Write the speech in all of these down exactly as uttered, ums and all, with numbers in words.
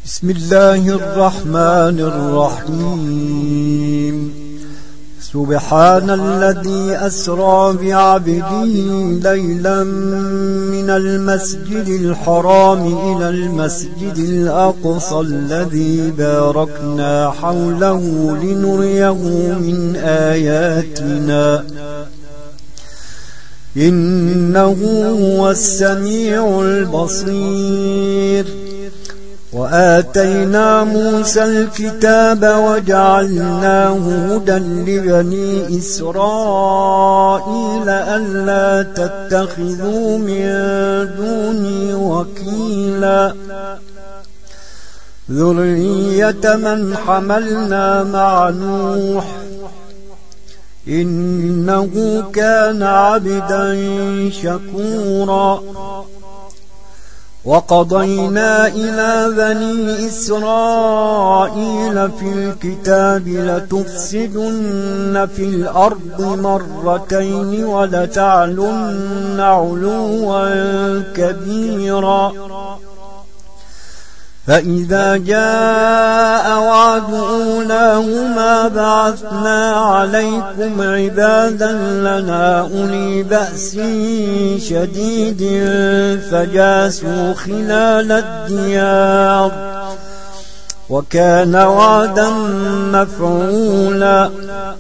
بسم الله الرحمن الرحيم. سبحان الذي أسرى بعبده ليلا من المسجد الحرام إلى المسجد الأقصى الذي باركنا حوله لنريه من آياتنا إنه هو السميع البصير. وآتينا موسى الكتاب وجعلناه هدى لبني إسرائيل ألا تتخذوا من دوني وكيلا ذرية من حملنا مع نوح إنه كان عبدا شكورا. وقضينا إلى بني إسرائيل في الكتاب لتفسدن في الأرض مرتين ولتعلن علوا كبيرا. فإذا جاء وعد أولاهما بعثنا عليكم عبادا لنا أولي بأس شديد فجاسوا خلال الديار وكان وعدا مفعولا.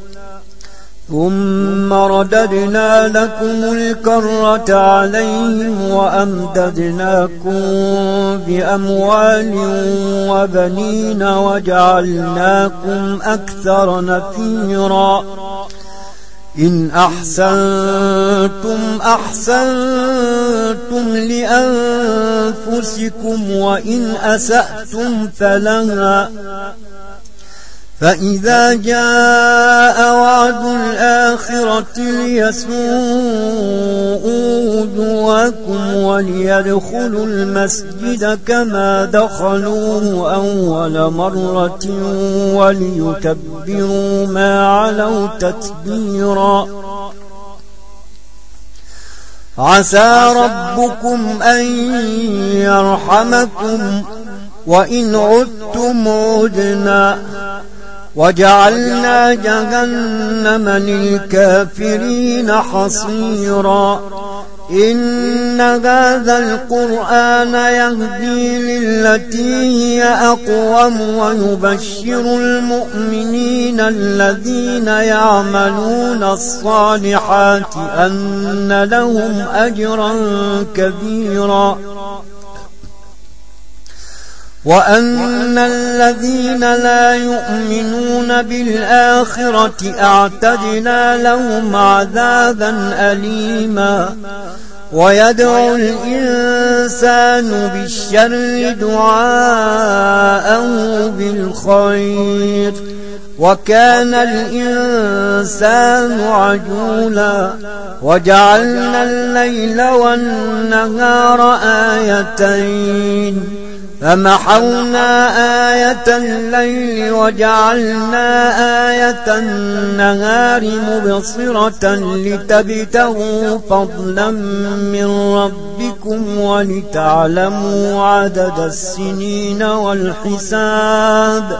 ثم رددنا لكم الكرة عليهم وأمددناكم بأموال وبنين وجعلناكم أكثر نفيرا. إن أحسنتم أحسنتم لأنفسكم وإن أسأتم فلها. فإذا جاء وعد الآخرة ليسوءوا وجوهكم وليدخلوا المسجد كما دخلوه أول مرة وليتبروا ما علوا تتبيرا. عسى ربكم أن يرحمكم وإن عدتم عدنا وجعلنا جهنم للكافرين حصيرا. إن هذا القرآن يهدي للتي هي أقوم ويبشر المؤمنين الذين يعملون الصالحات أن لهم أجرا كبيرا وأن الذين لا يؤمنون بالآخرة أعتدنا لهم عذابا أليما. ويدعو الإنسان بالشر دعاءه بالخير وكان الإنسان عجولا. وجعلنا الليل والنهار آيتين فمحونا آية الليل وجعلنا آية النهار مبصرة لتبتغوا فضلا من ربكم ولتعلموا عدد السنين والحساب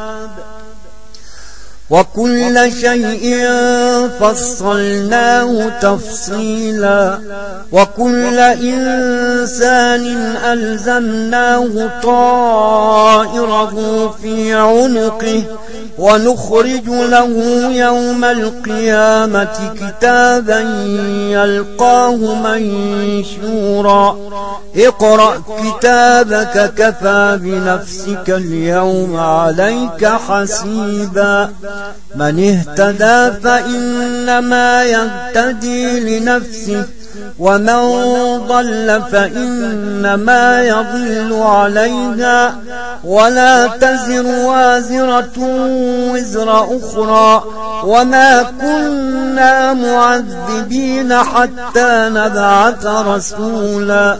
وكل شيء فصلناه تفصيلا. وكل إنسان ألزمناه طائره في عنقه ونخرج له يوم القيامة كتابا يلقاه منشورا. اقرأ كتابك كفى بنفسك اليوم عليك حسيبا. من اهتدى فإنما يهتدي لنفسه ومن ضل فإنما يضل عليها ولا تزر وازرة وزر أخرى وما كنا معذبين حتى نبعث رسولا.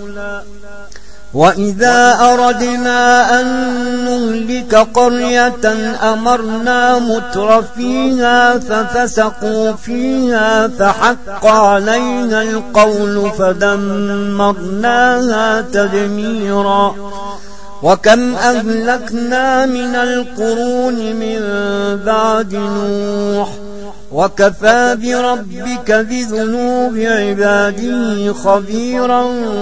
وإذا أردنا أن نهلك قرية أمرنا مترفيها ففسقوا فيها فحق عليها القول فدمرناها تدميرا. وكم أهلكنا من القرون من بعد نوح وكفى بربك بذنوب عباده خبيرا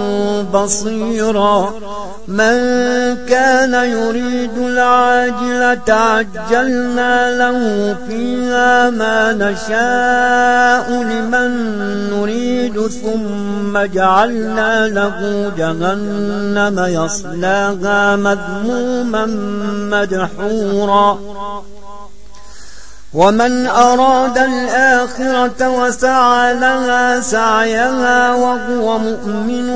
بصيرا من كان يريد العاجلة عجلنا له فيها ما نشاء لمن نريد ثم جعلنا له جهنم يصلاها مذموما مدحورا ومن أراد الآخرة وسعى لها سعيها وهو مؤمن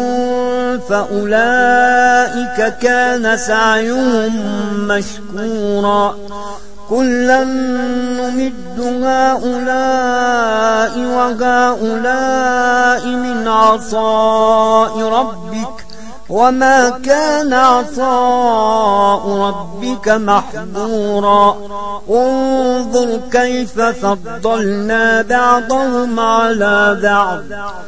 فأولئك كان سعيهم مشكورا كلا نمد هؤلاء وهؤلاء من عطاء ربك وما كان عطاء ربك محظورا انظر كيف فضلنا بعضهم على بعض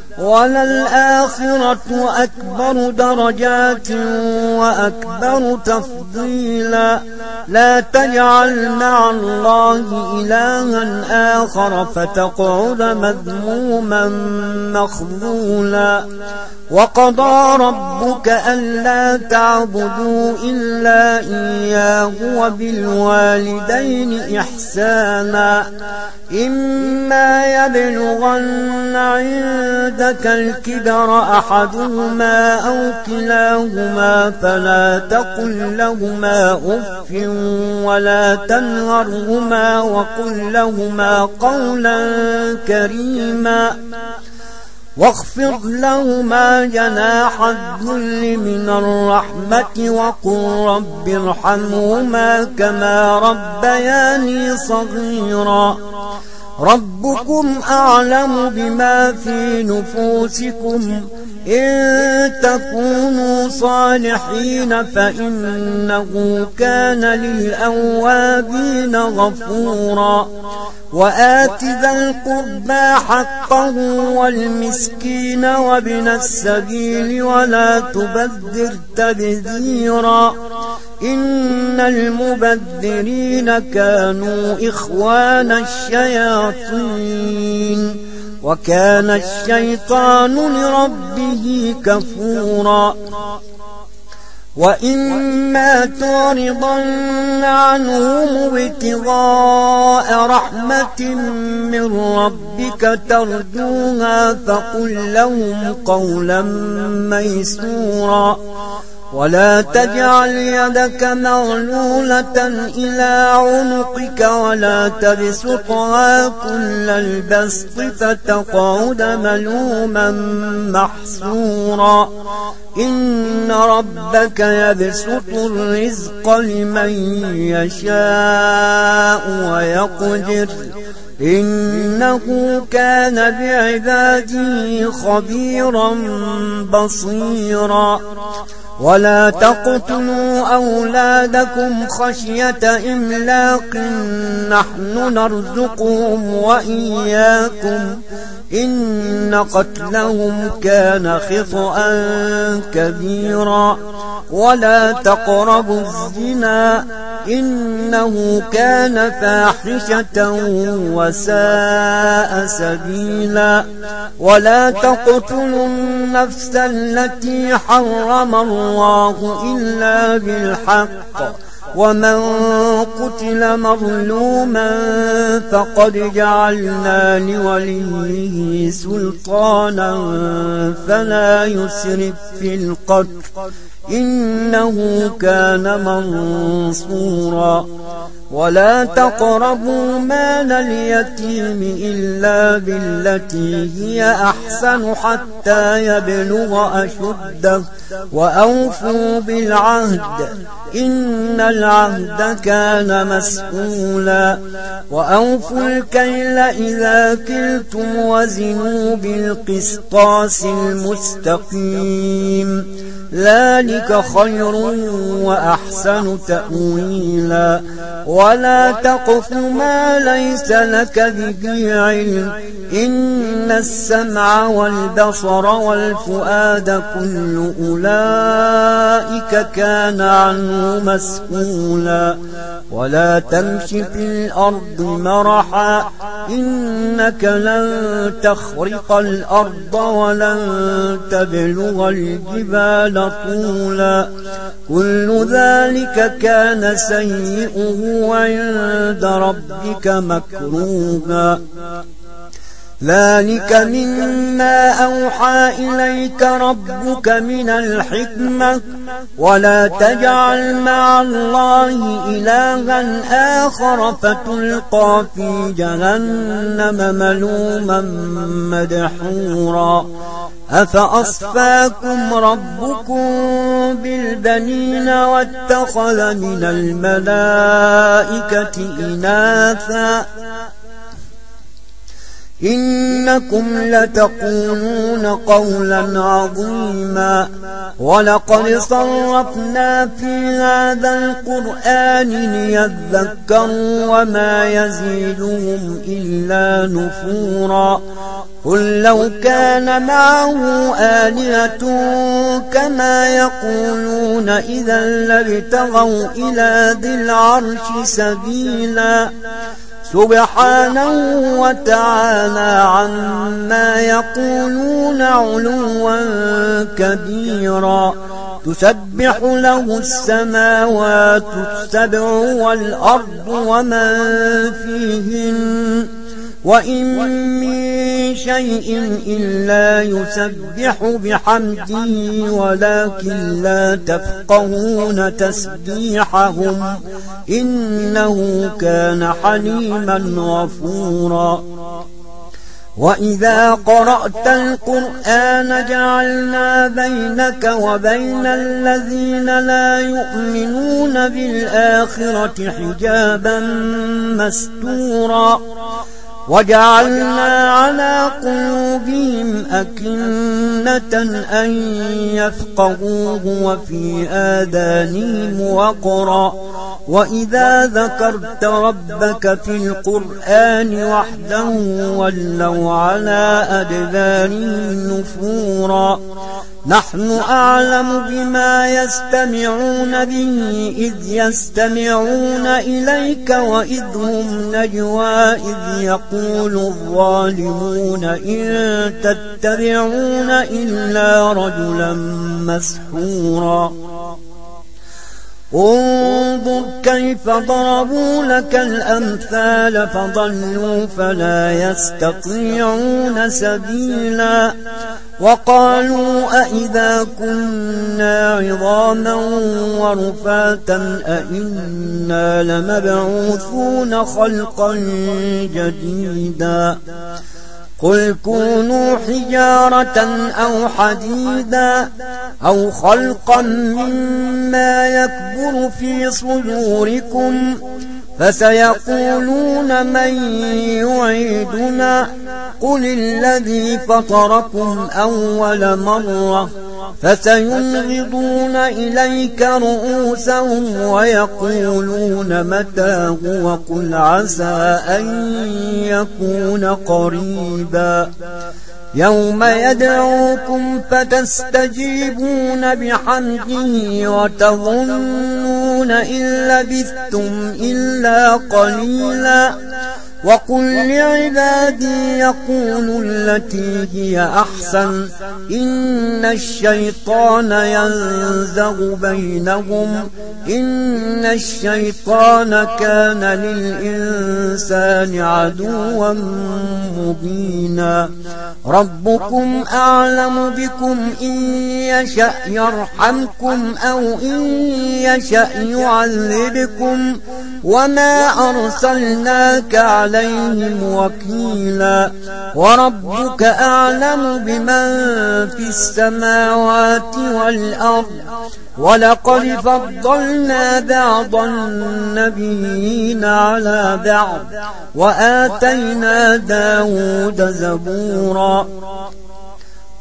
وللآخرة أكبر درجات وأكبر تفضيلا لا تجعل مع الله إلها آخر فتقعد مذموما مخذولا وقضى ربك ألا تعبدوا إلا إياه وبالوالدين إحسانا إما يبلغن عندك الكبر أحدهما أو كلاهما فلا تقل لهما أف ولا تنهرهما وقل لهما قولا كريما واخفض لهما جناح الذل من الرحمة وقل رب ارحمهما كما ربياني صغيرا ربكم أعلم بما في نفوسكم إن تكونوا صالحين فإنه كان للأوابين غفورا وآت ذا القربى حقه والمسكين وابن السبيل ولا تبذر تبذيرا إن المبذرين كانوا إخوان الشياطين وكان الشيطان لربه كفورا وإما تعرضن عنهم ابتغاء رحمة من ربك ترجوها فقل لهم قولا ميسورا ولا تجعل يدك مغلولة إلى عنقك ولا تبسطها كل البسط فتقعد ملوما محسورا إن ربك يبسط الرزق لمن يشاء ويقدر إنه كان بعباده خبيرا بصيرا ولا تقتلوا أولادكم خشية إملاق نحن نرزقهم وإياكم إن قتلهم كان خطأ كبيرا ولا تقربوا الزنا إنه كان فاحشة وساء سبيلا ولا تقتلوا النفس التي حرم الله إلا بالحق ومن قتل مظلوما فقد جعلنا لوليه سلطانا فلا يسرف في القتل إنه كان منصورا ولا تقربوا مال اليتيم إلا بالتي هي أحسن حتى يبلغ أشده وأوفوا بالعهد إن العهد كان مسؤولا وأوفوا الكيل إذا كلتم وزنوا بالقسطاس المستقيم ذلك خير وأحسن تأويلا ولا تقف ما ليس لك به علم إن السمع والبصر والفؤاد كل أولئك كان عنه مسؤولا ولا تمش في الأرض مرحا إنك لن تخرق الأرض ولن تبلغ الجبال طولا كل ذلك كان سيئه عند ربك مكروها ذلك مما أوحى إليك ربك من الحكمة ولا تجعل مع الله إلها آخر فتلقى في جهنم ملوما مدحورا أفأصفاكم ربكم بالبنين واتخذ من الملائكة إناثا إنكم لتقولون قولا عظيما ولقد صرفنا في هذا القرآن ليذكروا وما يزيدهم إلا نفورا قل لو كان معه آلهة كما يقولون إذا لابتغوا إلى ذي العرش سبيلا سبحانه وتعالى عما يقولون علوا كبيرا تسبح له السماوات السبع والأرض ومن فيهن وإن من شيء إلا يسبح بحمده ولكن لا تفقهون تسبيحهم إنه كان حليما غفورا وإذا قرأت القرآن جعلنا بينك وبين الذين لا يؤمنون بالآخرة حجابا مستورا وجعلنا على قلوبهم أكنة أن يفقهوه وفي آذانهم وقرا وإذا ذكرت ربك في القرآن وحده ولوا على أدبارهم نفورا نحن أعلم بما يستمعون به إذ يستمعون إليك وإذ هم نجوى إذ يقول الظالمون إن تتبعون إلا رجلا مسحورا انظر كيف ضربوا لك الأمثال فضلوا فلا يستطيعون سبيلا وقالوا أئذا كنا عظاما ورفاتا أئنا لمبعوثون خلقا جديدا قل كونوا حجارة أو حديدا أو خلقا مما يكبر في صدوركم فسيقولون من يعيدنا قل الذي فطركم أول مرة فسينغضون إليك رؤوسهم ويقولون متى هو قل عسى أن يكون قريبا يوم يدعوكم فتستجيبون بحمده وتظنون إن لبثتم إلا قليلا وقل لعبادي يقولوا التي هي أحسن إن الشيطان ينزغ بينهم إن الشيطان كان للإنسان عدوا مبينا ربكم أعلم بكم إن يشأ يرحمكم أو إن يشأ يعذبكم وما أرسلناك عليهم وكيلا وربك أعلم بمن في السماوات والأرض ولقد فضلنا بعض النبيين على بعض وآتينا داود زبورا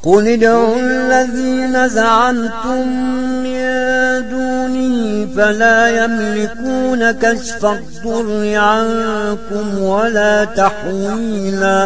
قل ادعوا الذين زعمتم من دونه فلا يملكون كشف الضر عنكم ولا تحويلا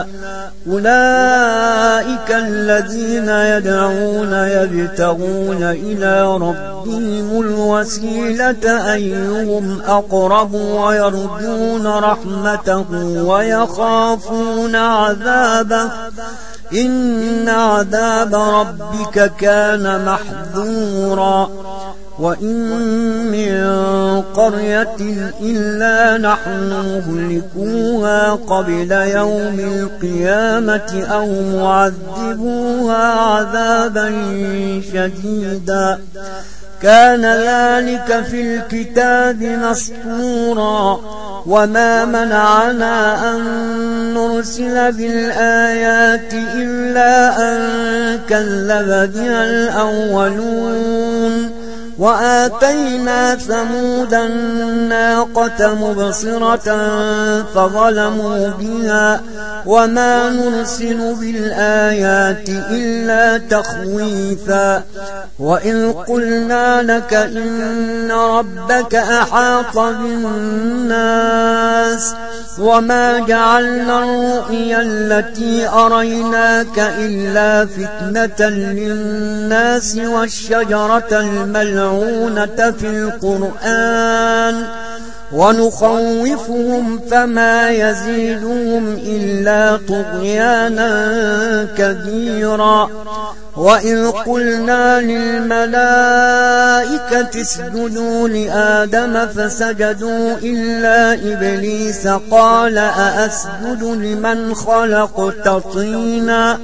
أولئك الذين يدعون يبتغون إلى ربهم الوسيلة أيهم أقرب ويرجون رحمته ويخافون عذابه إن عذاب ربك كان محذورا وإن من قرية إلا نحن مهلكوها قبل يوم القيامة أو معذبوها عذابا شديدا كان ذلك في الكتاب مسطورا وما منعنا أن نرسل بالآيات إلا أن كذب بها الأولون وآتينا ثمود الناقة مبصرة فظلموا بها وما نرسل بالآيات إلا تخويفا وإذ قلنا لك إن ربك أحاط بالناس وما جعلنا الرؤيا التي أريناك إلا فتنة للناس والشجرة الملعونة في القرآن ونخوفهم فما يزيدهم إلا طغيانا كبيرا وإذ قلنا للملائكة اسجدوا لآدم فسجدوا إلا إبليس قال أأسجد لمن خلقت طينا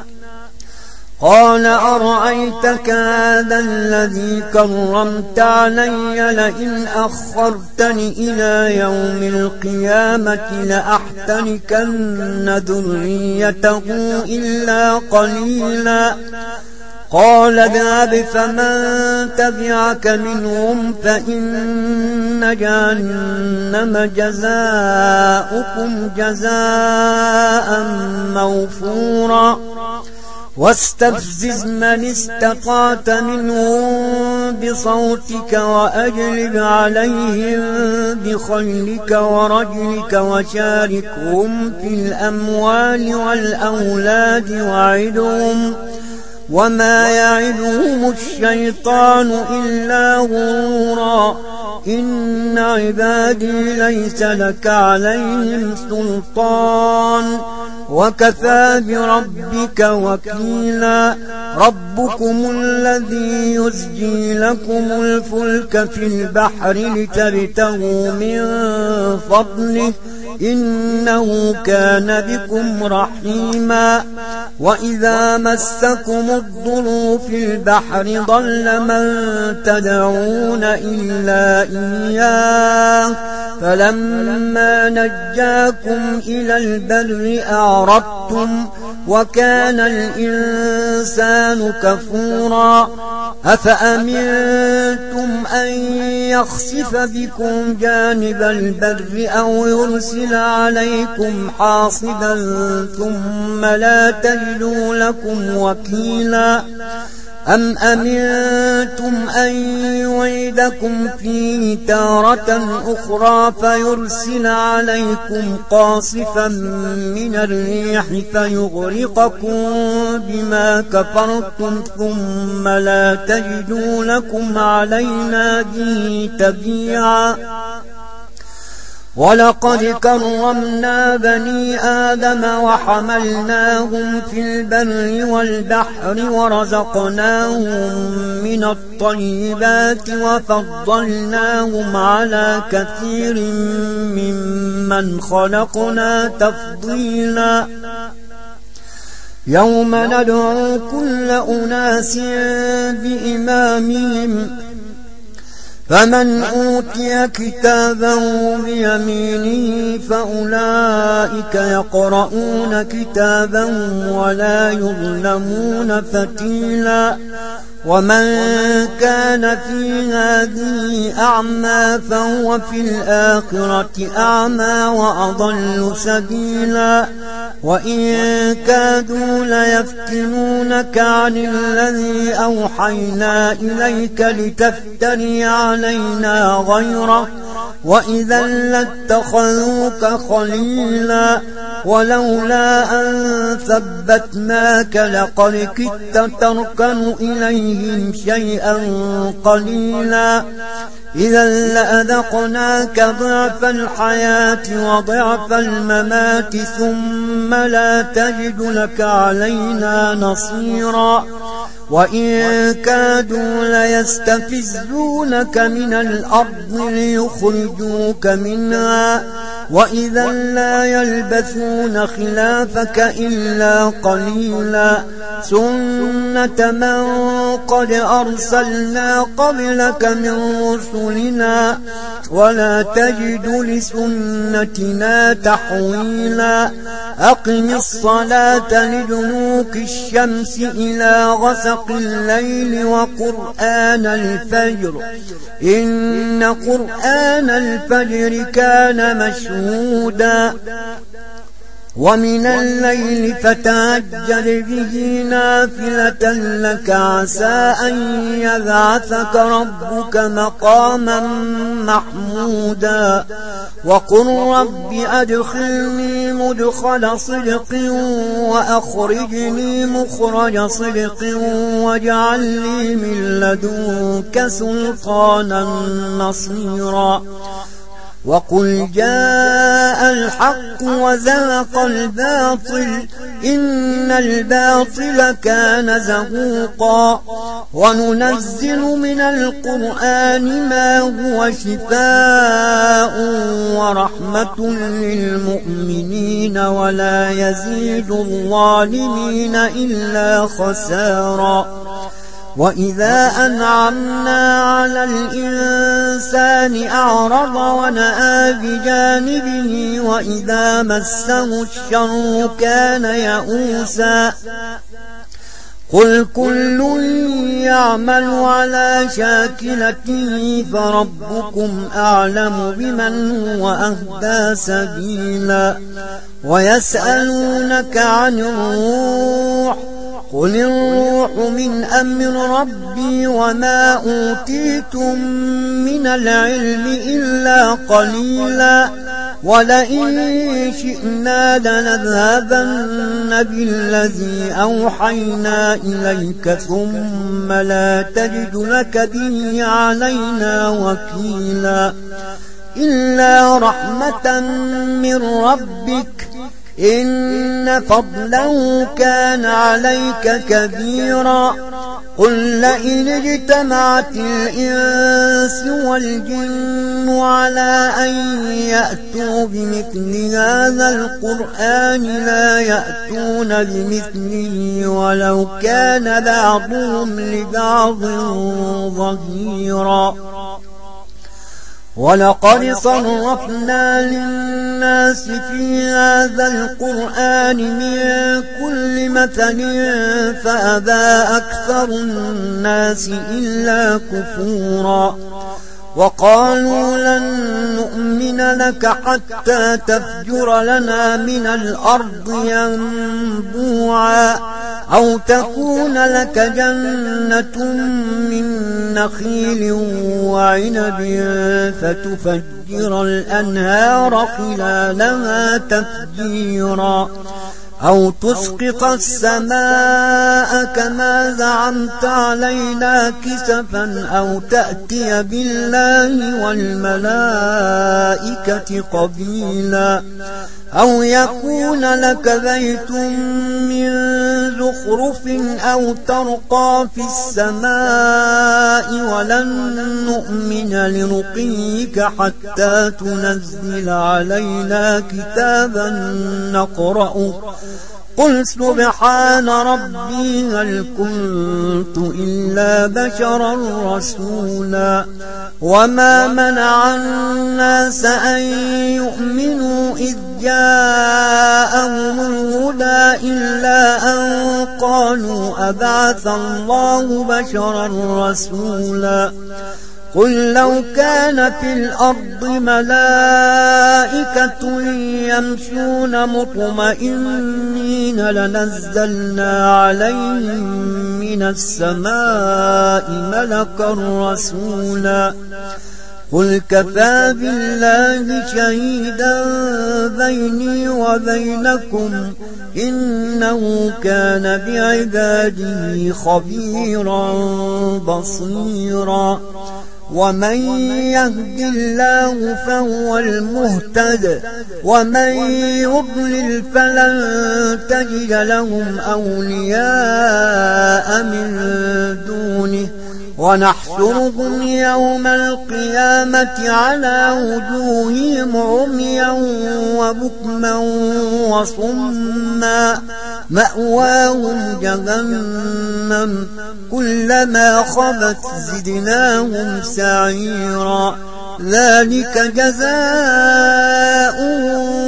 قال أرأيتك هذا الذي كرمت علي لئن أخرتني إلى يوم القيامة لأحتنكن ذريته إلا قليلا قال اذهب فمن تبعك منهم فإن جهنم جزاؤكم جزاء موفورا واستفزز من استطعت منهم بصوتك وأجلب عليهم بخيلك ورجلك وشاركهم في الأموال والأولاد وعدهم وما يعدهم الشيطان إلا غرورا إن عبادي ليس لك عليهم سلطان وكفى بربك وكيلا ربكم الذي يزجي لكم الفلك في البحر لتبتغوا من فضله إنه كان بكم رحيما وإذا مسكم الضر في البحر ضل من تدعون إلا إياه فلما نجاكم إلى البر أعرضتم وكان الإنسان كفورا أفأمنتم أن يخسف بكم جانب البر أو يرسل عليكم حاصبا ثم لا تجدوا لكم وكيلا أم أمنتم أن يعيدكم فيه تارة أخرى فيرسل عليكم قاصفا من الريح فيغرقكم بما كفرتم ثم لا تجدوا لكم علينا به تبيعا ولقد كرمنا بني آدم وحملناهم في البر والبحر ورزقناهم من الطيبات وفضلناهم على كثير ممن خلقنا تفضيلا يوم ندعو كل أناس بإمامهم فمن أوتي كتابه بيمينه فأولئك يقرؤون كتابهم ولا يظلمون فتيلا ومن كان في هذه أعمى فهو في الآخرة أعمى وأضل سبيلا وإن كادوا ليفتنونك عن الذي أوحينا إليك لتفتري علينا غيره وإذا لاتخذوك خليلا ولولا أن ثبتناك لقد كدت تركن إليهم شيئا قليلا إذا لأذقناك ضعف الحياة وضعف الممات ثم لا تجد لك علينا نصيرا وإن كادوا ليستفزونك من الأرض ليخرجوك منها وإذا لا يلبثون خلافك إلا قليلا سنة من قد أرسلنا قبلك من رسلنا ولا تجد لسنتنا تحويلا أقم الصلاة لدنوك الشمس إلى غسق الليل وقرآن الفجر إن قرآن الفجر كان مشهودا ومن الليل فتهجد به نافلة لك عسى أن يبعثك ربك مقاما محمودا وقل رب أدخلني مدخل صدق وأخرجني مخرج صدق واجعل لي من لدنك سلطانا نصيرا وقل جاء الحق وزهق الباطل إن الباطل كان زهوقا وننزل من القرآن ما هو شفاء ورحمة للمؤمنين ولا يزيد الظالمين إلا خسارا وإذا أنعمنا على الإنسان أعرض ونأى بجانبه وإذا مسه الشر كان يئوسا قل كل يعمل على شاكلته فربكم أعلم بمن هو أهدى سبيلا ويسألونك عن الروح قل الروح من أمر ربي وما أوتيتم من العلم إلا قليلا ولئن شئنا لنذهبن بالذي أوحينا إليك ثم لا تجد لك به علينا وكيلا إلا رحمة من ربك إن فضله كان عليك كبيرا قل لئن اجتمعت الإنس والجن على أن يأتوا بمثل هذا القرآن لا يأتون بمثله ولو كان بعضهم لبعض ظهيرا ولقد صرفنا للناس في هذا القرآن من كل مثل فأبى أكثر الناس إلا كفورا وقالوا لن نؤمن لك حتى تفجر لنا من الأرض ينبوعا أو تكون لك جنة من نخيل وعنب فتفجر الأنهار خلالها تفجيرا أو تسقط السماء كما زعمت علينا كسفا أو تأتي بالله والملائكة قبيلا أو يكون لك بيت من زخرف أو ترقى في السماء ولن نؤمن لرقيك حتى تنزل علينا كتابا نقرأه قل سبحان ربي هل كنت إلا بشرا رسولا وما منع الناس أن يؤمنوا إذ جاءهم الهدى إلا أن قالوا أبعث الله بشرا رسولا قل لو كان في الأرض ملائكة يمشون مطمئنين لنزلنا عليهم من السماء ملكا رسولا قل كفى بالله شهيدا بيني وبينكم إنه كان بعباده خبيرا بصيرا ومن يهد الله فهو المهتد ومن يضلل فلن تجد لهم أولياء من دونه ونحشرهم يوم القيامة على وجوههم عميا وبكما وصما مأواهم جهنم كلما خبت زدناهم سعيرا ذلك جزاؤهم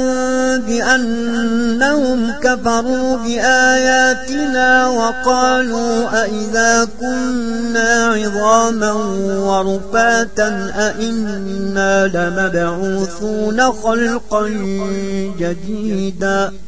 بأنهم كفروا بآياتنا وقالوا أئذا كنا عظاما ورفاتا أئنا لمبعوثون خلقا جديدا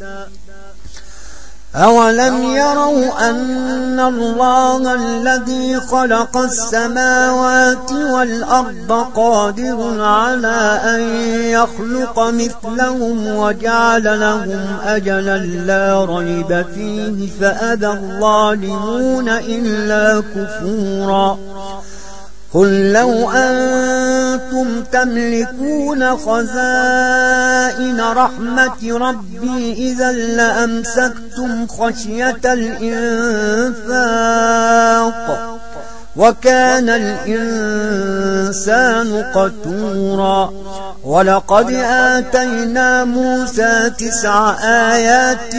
أولم يروا أن الله الذي خلق السماوات والأرض قادر على أن يخلق مثلهم وجعل لهم أجلا لا ريب فيه فأبى الظالمون إلا كفورا قل لو أنتم تملكون خزائن رحمة ربي إذا لأمسكتم خشية الإنفاق وكان الإنسان قتورا ولقد آتينا موسى تسع آيات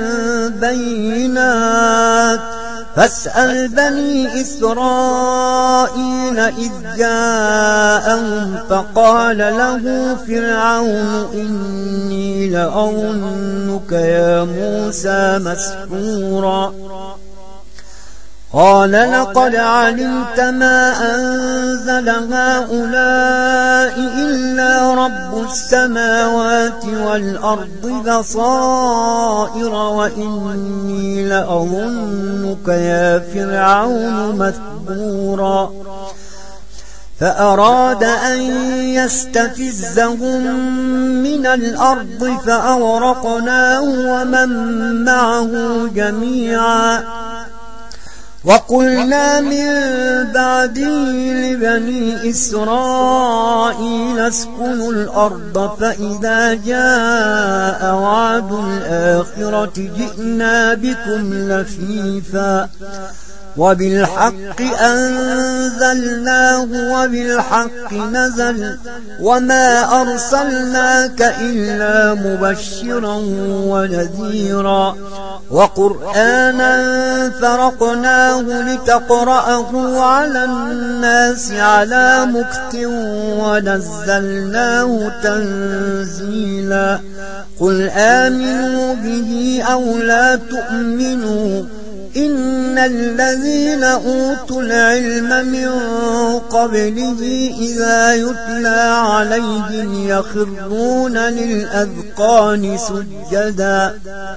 بينات فاسأل بني إسرائيل إذ جاءهم فقال له فرعون إني لأظنك يا موسى مسحورا قال لقد علمت ما أنزل هؤلاء إلا رب السماوات والأرض بصائر وإني لأظنك يا فرعون مثبورا فأراد أن يستفزهم من الأرض فأغرقناه ومن معه جميعا وقلنا من بعده لبني إسرائيل اسكنوا الأرض فإذا جاء وعد الآخرة جئنا بكم لفيفا وبالحق أنزلناه وبالحق نزل وما أرسلناك إلا مبشرا ونذيرا وقرآنا فرقناه لتقرأه على الناس على مكث ونزلناه تنزيلا قل آمنوا به أو لا تؤمنوا إن الذين أوتوا العلم من قبله إذا يتلى عليهم يخرون للأذقان سجدا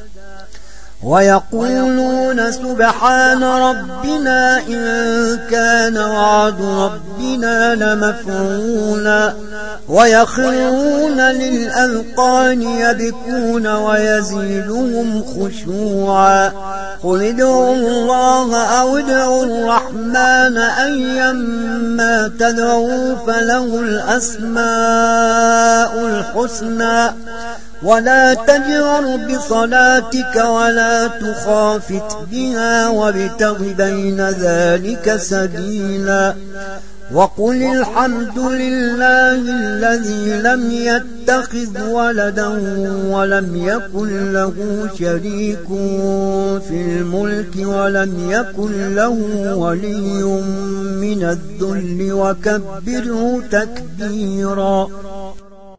ويقولون سبحان ربنا إن كان وعد ربنا لمفعولا ويخرون للأذقان يبكون ويزيدهم خشوعا قل ادعوا الله أو ادعوا الرحمن أيما تدعوا فله الأسماء الحسنى ولا تجهر بصلاتك ولا تخافت بها وابتغ بين ذلك سبيلا وقل الحمد لله الذي لم يتخذ ولدا ولم يكن له شريك في الملك ولم يكن له ولي من الذل وكبره تكبيرا.